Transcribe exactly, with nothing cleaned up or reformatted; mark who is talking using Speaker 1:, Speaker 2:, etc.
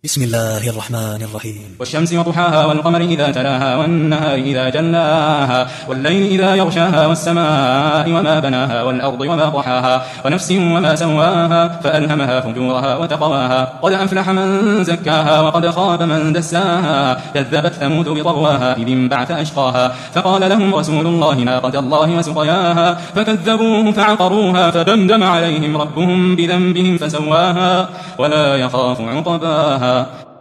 Speaker 1: بسم الله الرحمن الرحيم.
Speaker 2: والشمس وضحاها والقمر إذا تلاها والنهار إذا جلاها والليل إذا يغشاها والسماء وما بناها والأرض وما طحاها ونفس وما سواها فألهمها فجورها وتقواها قد أفلح من زكاها وقد خاب من دساها كذبت ثمود بطغواها إذ انبعث أشقاها فقال لهم رسول الله ناقة الله وسقياها فكذبوه فعقروها فدمدم عليهم ربهم بذنبهم فسواها ولا يخاف عقباها.